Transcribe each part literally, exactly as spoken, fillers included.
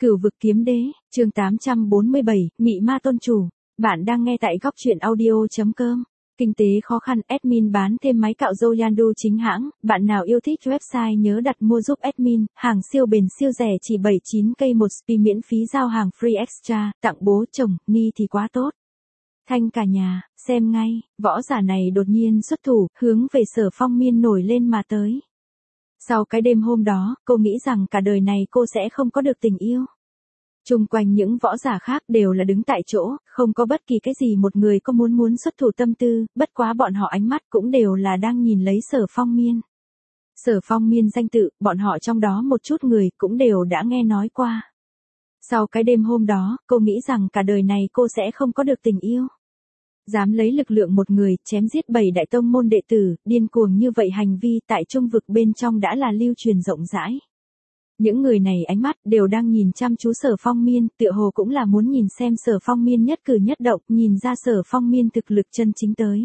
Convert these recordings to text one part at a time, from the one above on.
Cửu vực kiếm đế, chương tám trăm bốn mươi bảy, Mị ma tôn chủ. Bạn đang nghe tại góc truyện audio chấm com. Kinh tế khó khăn, admin bán thêm máy cạo râu Yandu chính hãng. Bạn nào yêu thích website nhớ đặt mua giúp admin. Hàng siêu bền siêu rẻ chỉ bảy mươi chín k một spi miễn phí giao hàng free extra. Tặng bố chồng, ni thì quá tốt. Thanh cả nhà, xem ngay. Võ giả này đột nhiên xuất thủ, hướng về Sở Phong Miên nổi lên mà tới. Sau cái đêm hôm đó, cô nghĩ rằng cả đời này cô sẽ không có được tình yêu. Chung quanh những võ giả khác đều là đứng tại chỗ, không có bất kỳ cái gì một người có muốn muốn xuất thủ tâm tư, bất quá bọn họ ánh mắt cũng đều là đang nhìn lấy Sở Phong Miên. Sở Phong Miên danh tự, bọn họ trong đó một chút người cũng đều đã nghe nói qua. Sau cái đêm hôm đó, cô nghĩ rằng cả đời này cô sẽ không có được tình yêu. Dám lấy lực lượng một người, chém giết bảy đại tông môn đệ tử, điên cuồng như vậy hành vi tại trung vực bên trong đã là lưu truyền rộng rãi. Những người này ánh mắt đều đang nhìn chăm chú Sở Phong Miên, tựa hồ cũng là muốn nhìn xem Sở Phong Miên nhất cử nhất động, nhìn ra Sở Phong Miên thực lực chân chính tới.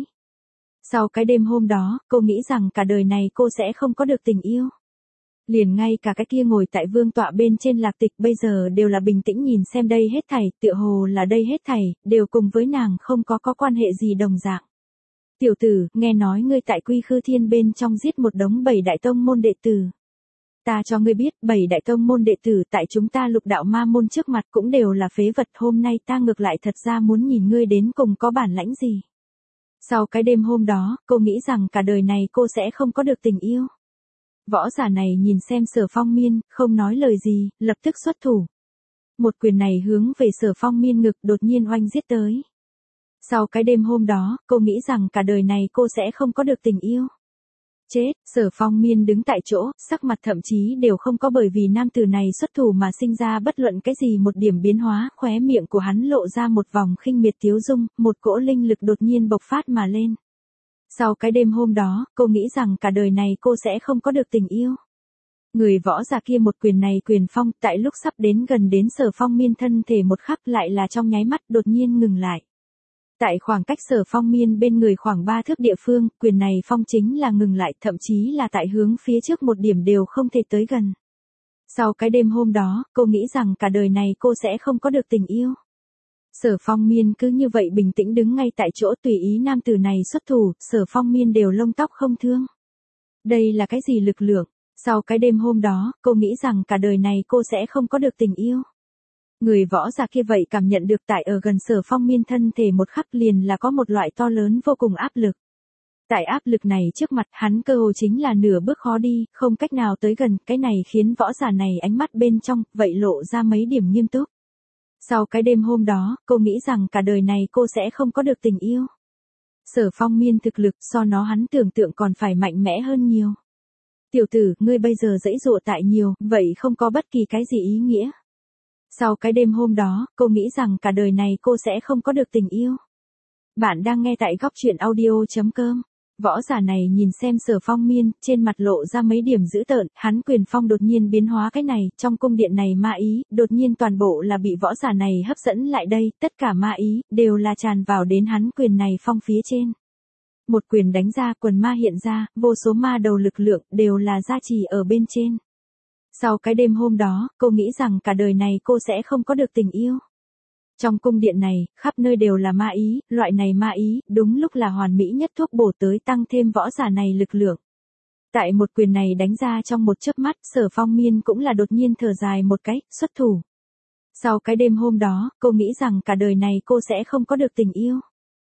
Sau cái đêm hôm đó, cô nghĩ rằng cả đời này cô sẽ không có được tình yêu. Liền ngay cả cái kia ngồi tại vương tọa bên trên Lạc Tịch bây giờ đều là bình tĩnh nhìn xem đây hết thảy, tựa hồ là đây hết thảy, đều cùng với nàng không có có quan hệ gì đồng dạng. Tiểu tử, nghe nói ngươi tại Quy Khư Thiên bên trong giết một đống bảy đại tông môn đệ tử. Ta cho ngươi biết, bảy đại tông môn đệ tử tại chúng ta Lục Đạo Ma môn trước mặt cũng đều là phế vật, hôm nay ta ngược lại thật ra muốn nhìn ngươi đến cùng có bản lãnh gì. Sau cái đêm hôm đó, cô nghĩ rằng cả đời này cô sẽ không có được tình yêu. Võ giả này nhìn xem Sở Phong Miên, không nói lời gì, lập tức xuất thủ. Một quyền này hướng về Sở Phong Miên ngực đột nhiên oanh giết tới. Sau cái đêm hôm đó, cô nghĩ rằng cả đời này cô sẽ không có được tình yêu. Chết, Sở Phong Miên đứng tại chỗ, sắc mặt thậm chí đều không có bởi vì nam tử này xuất thủ mà sinh ra bất luận cái gì một điểm biến hóa, khóe miệng của hắn lộ ra một vòng khinh miệt tiếu dung, một cỗ linh lực đột nhiên bộc phát mà lên. Sau cái đêm hôm đó, cô nghĩ rằng cả đời này cô sẽ không có được tình yêu. Người võ giả kia một quyền này quyền phong, tại lúc sắp đến gần đến Sở Phong Miên thân thể một khắc lại là trong nháy mắt đột nhiên ngừng lại. Tại khoảng cách Sở Phong Miên bên người khoảng ba thước địa phương, quyền này phong chính là ngừng lại, thậm chí là tại hướng phía trước một điểm đều không thể tới gần. Sau cái đêm hôm đó, cô nghĩ rằng cả đời này cô sẽ không có được tình yêu. Sở Phong Miên cứ như vậy bình tĩnh đứng ngay tại chỗ tùy ý nam tử này xuất thủ, Sở Phong Miên đều lông tóc không thương. Đây là cái gì lực lượng? Sau cái đêm hôm đó, cô nghĩ rằng cả đời này cô sẽ không có được tình yêu. Người võ giả kia vậy cảm nhận được tại ở gần Sở Phong Miên thân thể một khắc liền là có một loại to lớn vô cùng áp lực. Tại áp lực này trước mặt hắn cơ hồ chính là nửa bước khó đi, không cách nào tới gần, cái này khiến võ giả này ánh mắt bên trong, vậy lộ ra mấy điểm nghiêm túc. Sau cái đêm hôm đó, cô nghĩ rằng cả đời này cô sẽ không có được tình yêu. Sở Phong Miên thực lực so nó hắn tưởng tượng còn phải mạnh mẽ hơn nhiều. Tiểu tử, ngươi bây giờ dãy dụa tại nhiều, vậy không có bất kỳ cái gì ý nghĩa. Sau cái đêm hôm đó, cô nghĩ rằng cả đời này cô sẽ không có được tình yêu. Bạn đang nghe tại góc truyện audio chấm com. Võ giả này nhìn xem Sở Phong Miên, trên mặt lộ ra mấy điểm dữ tợn, hắn quyền phong đột nhiên biến hóa cái này, trong cung điện này ma ý, đột nhiên toàn bộ là bị võ giả này hấp dẫn lại đây, tất cả ma ý, đều là tràn vào đến hắn quyền này phong phía trên. Một quyền đánh ra, quần ma hiện ra, vô số ma đầu lực lượng, đều là gia trì ở bên trên. Sau cái đêm hôm đó, cô nghĩ rằng cả đời này cô sẽ không có được tình yêu. Trong cung điện này, khắp nơi đều là ma ý, loại này ma ý, đúng lúc là hoàn mỹ nhất thuốc bổ tới tăng thêm võ giả này lực lượng. Tại một quyền này đánh ra trong một chớp mắt, Sở Phong Miên cũng là đột nhiên thở dài một cái, xuất thủ. Sau cái đêm hôm đó, cô nghĩ rằng cả đời này cô sẽ không có được tình yêu.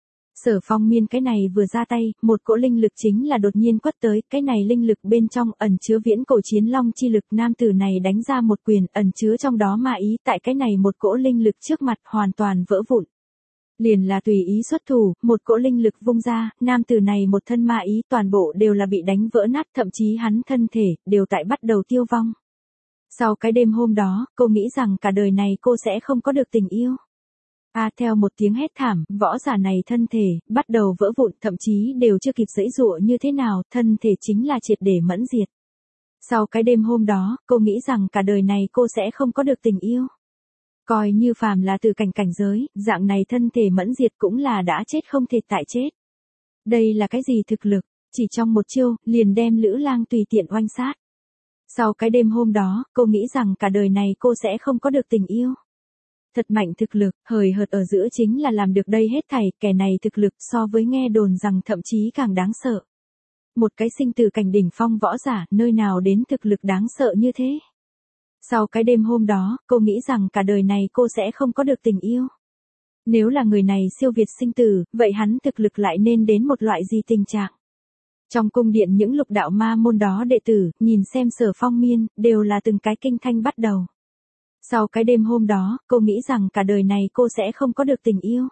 Sở Phong Miên cái này vừa ra tay, một cỗ linh lực chính là đột nhiên quất tới, cái này linh lực bên trong ẩn chứa viễn cổ chiến long chi lực, nam tử này đánh ra một quyền, ẩn chứa trong đó ma ý, tại cái này một cỗ linh lực trước mặt hoàn toàn vỡ vụn. Liền là tùy ý xuất thủ, một cỗ linh lực vung ra, nam tử này một thân ma ý toàn bộ đều là bị đánh vỡ nát, thậm chí hắn thân thể, đều tại bắt đầu tiêu vong. Sau cái đêm hôm đó, cô nghĩ rằng cả đời này cô sẽ không có được tình yêu. A à, theo một tiếng hét thảm, võ giả này thân thể, bắt đầu vỡ vụn, thậm chí đều chưa kịp giãy giụa như thế nào, thân thể chính là triệt để mẫn diệt. Sau cái đêm hôm đó, cô nghĩ rằng cả đời này cô sẽ không có được tình yêu. Coi như phàm là từ cảnh cảnh giới, dạng này thân thể mẫn diệt cũng là đã chết không thể tại chết. Đây là cái gì thực lực, chỉ trong một chiêu, liền đem Lữ Lang tùy tiện oanh sát. Sau cái đêm hôm đó, cô nghĩ rằng cả đời này cô sẽ không có được tình yêu. Thật mạnh thực lực, hời hợt ở giữa chính là làm được đây hết thảy, kẻ này thực lực so với nghe đồn rằng thậm chí càng đáng sợ. Một cái sinh từ cảnh đỉnh phong võ giả, nơi nào đến thực lực đáng sợ như thế. Sau cái đêm hôm đó, cô nghĩ rằng cả đời này cô sẽ không có được tình yêu. Nếu là người này siêu việt sinh tử, vậy hắn thực lực lại nên đến một loại gì tình trạng? Trong cung điện những lục đạo ma môn đó đệ tử, nhìn xem Sở Phong Miên, đều là từng cái kinh thanh bắt đầu. Sau cái đêm hôm đó, cô nghĩ rằng cả đời này cô sẽ không có được tình yêu.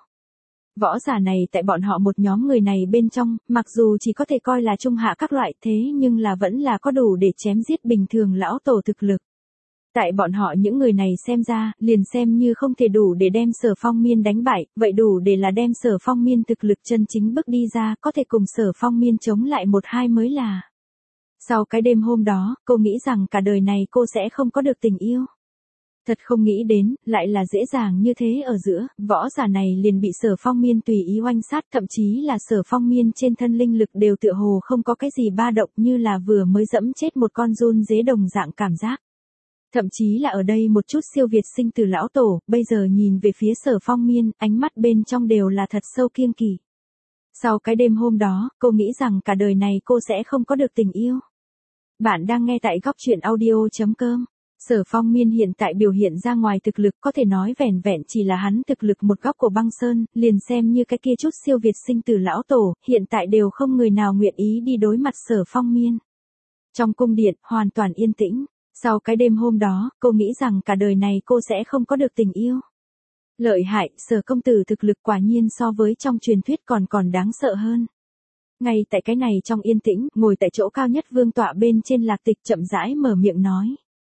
Võ giả này tại bọn họ một nhóm người này bên trong, mặc dù chỉ có thể coi là trung hạ các loại thế nhưng là vẫn là có đủ để chém giết bình thường lão tổ thực lực. Tại bọn họ những người này xem ra, liền xem như không thể đủ để đem Sở Phong Miên đánh bại, vậy đủ để là đem Sở Phong Miên thực lực chân chính bước đi ra, có thể cùng Sở Phong Miên chống lại một hai mới là. Sau cái đêm hôm đó, cô nghĩ rằng cả đời này cô sẽ không có được tình yêu. Thật không nghĩ đến, lại là dễ dàng như thế ở giữa, võ giả này liền bị Sở Phong Miên tùy ý oanh sát, thậm chí là Sở Phong Miên trên thân linh lực đều tựa hồ không có cái gì ba động, như là vừa mới dẫm chết một con giun dế đồng dạng cảm giác. Thậm chí là ở đây một chút siêu việt sinh từ lão tổ, bây giờ nhìn về phía Sở Phong Miên, ánh mắt bên trong đều là thật sâu kiêng kỵ. Sau cái đêm hôm đó, cô nghĩ rằng cả đời này cô sẽ không có được tình yêu. Bạn đang nghe tại góc truyện audio chấm com. Sở Phong Miên hiện tại biểu hiện ra ngoài thực lực có thể nói vẻn vẹn chỉ là hắn thực lực một góc của băng sơn, liền xem như cái kia chút siêu việt sinh từ lão tổ, hiện tại đều không người nào nguyện ý đi đối mặt Sở Phong Miên. Trong cung điện, hoàn toàn yên tĩnh. Sau cái đêm hôm đó, cô nghĩ rằng cả đời này cô sẽ không có được tình yêu. Lợi hại, Sở công tử thực lực quả nhiên so với trong truyền thuyết còn còn đáng sợ hơn. Ngay tại cái này trong yên tĩnh, ngồi tại chỗ cao nhất vương tọa bên trên Lạc Tịch chậm rãi mở miệng nói.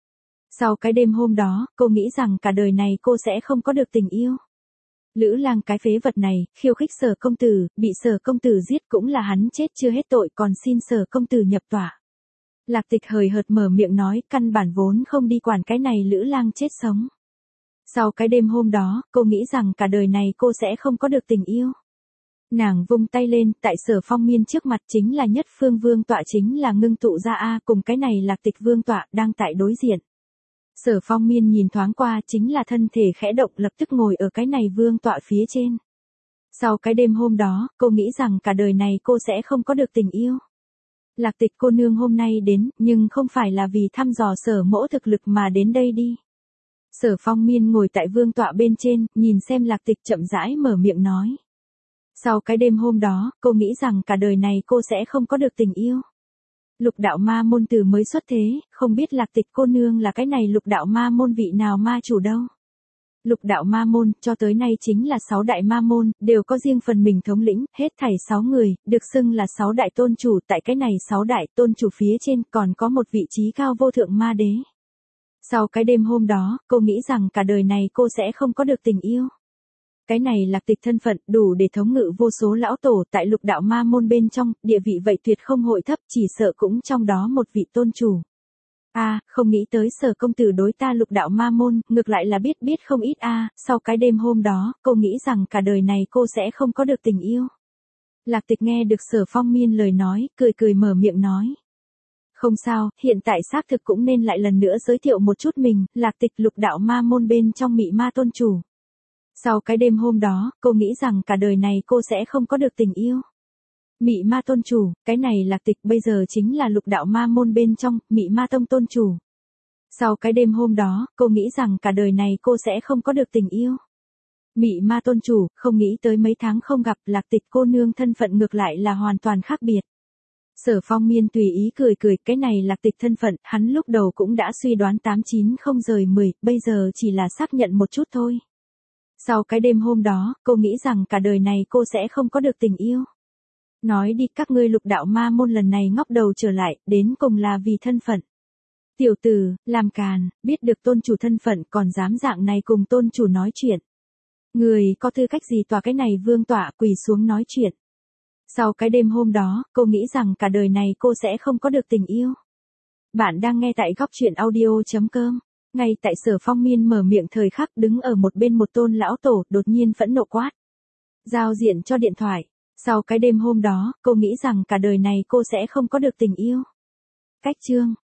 Sau cái đêm hôm đó, cô nghĩ rằng cả đời này cô sẽ không có được tình yêu. Lữ Lang cái phế vật này, khiêu khích Sở công tử, bị Sở công tử giết cũng là hắn chết chưa hết tội, còn xin Sở công tử nhập tọa. Lạc Tịch hời hợt mở miệng nói, căn bản vốn không đi quản cái này Lữ Lang chết sống. Sau cái đêm hôm đó, cô nghĩ rằng cả đời này cô sẽ không có được tình yêu. Nàng vung tay lên, tại Sở Phong Miên trước mặt chính là nhất phương vương tọa chính là ngưng tụ ra A cùng cái này Lạc Tịch vương tọa đang tại đối diện. Sở Phong Miên nhìn thoáng qua chính là thân thể khẽ động lập tức ngồi ở cái này vương tọa phía trên. Sau cái đêm hôm đó, cô nghĩ rằng cả đời này cô sẽ không có được tình yêu. Lạc Tịch cô nương hôm nay đến, nhưng không phải là vì thăm dò Sở mỗ thực lực mà đến đây đi. Sở Phong Miên ngồi tại vương tọa bên trên, nhìn xem Lạc Tịch chậm rãi mở miệng nói. Sau cái đêm hôm đó, cô nghĩ rằng cả đời này cô sẽ không có được tình yêu. Lục đạo ma môn từ mới xuất thế, không biết Lạc Tịch cô nương là cái này lục đạo ma môn vị nào ma chủ đâu. Lục đạo ma môn, cho tới nay chính là sáu đại ma môn, đều có riêng phần mình thống lĩnh, hết thảy sáu người, được xưng là sáu đại tôn chủ, tại cái này sáu đại tôn chủ phía trên còn có một vị trí cao vô thượng ma đế. Sau cái đêm hôm đó, cô nghĩ rằng cả đời này cô sẽ không có được tình yêu. Cái này Lạc Tịch thân phận đủ để thống ngự vô số lão tổ tại lục đạo ma môn bên trong, địa vị vậy tuyệt không hội thấp, chỉ sợ cũng trong đó một vị tôn chủ. A, à, không nghĩ tới Sở công tử đối ta lục đạo ma môn, ngược lại là biết biết không ít a, à, sau cái đêm hôm đó, cô nghĩ rằng cả đời này cô sẽ không có được tình yêu. Lạc Tịch nghe được Sở Phong Miên lời nói, cười cười mở miệng nói. Không sao, hiện tại xác thực cũng nên lại lần nữa giới thiệu một chút mình, Lạc Tịch lục đạo ma môn bên trong mị ma tôn chủ. Sau cái đêm hôm đó, cô nghĩ rằng cả đời này cô sẽ không có được tình yêu. Mị ma tôn chủ, cái này Lạc Tịch bây giờ chính là lục đạo ma môn bên trong, mị ma tông tôn chủ. Sau cái đêm hôm đó, cô nghĩ rằng cả đời này cô sẽ không có được tình yêu. Mị ma tôn chủ, không nghĩ tới mấy tháng không gặp Lạc Tịch cô nương thân phận ngược lại là hoàn toàn khác biệt. Sở Phong Miên tùy ý cười cười, cái này Lạc Tịch thân phận, hắn lúc đầu cũng đã suy đoán tám chín không rời mười, bây giờ chỉ là xác nhận một chút thôi. Sau cái đêm hôm đó, cô nghĩ rằng cả đời này cô sẽ không có được tình yêu. Nói đi, các ngươi lục đạo ma môn lần này ngóc đầu trở lại, đến cùng là vì thân phận. Tiểu tử, làm càn, biết được tôn chủ thân phận còn dám dạng này cùng tôn chủ nói chuyện. Người có tư cách gì tòa cái này vương tọa quỳ xuống nói chuyện. Sau cái đêm hôm đó, cô nghĩ rằng cả đời này cô sẽ không có được tình yêu. Bạn đang nghe tại góc truyện audio chấm com. Ngay tại Sở Phong Miên mở miệng thời khắc đứng ở một bên một tôn lão tổ đột nhiên phẫn nộ quát. Giao diện cho điện thoại. Sau cái đêm hôm đó, cô nghĩ rằng cả đời này cô sẽ không có được tình yêu. Cách chương.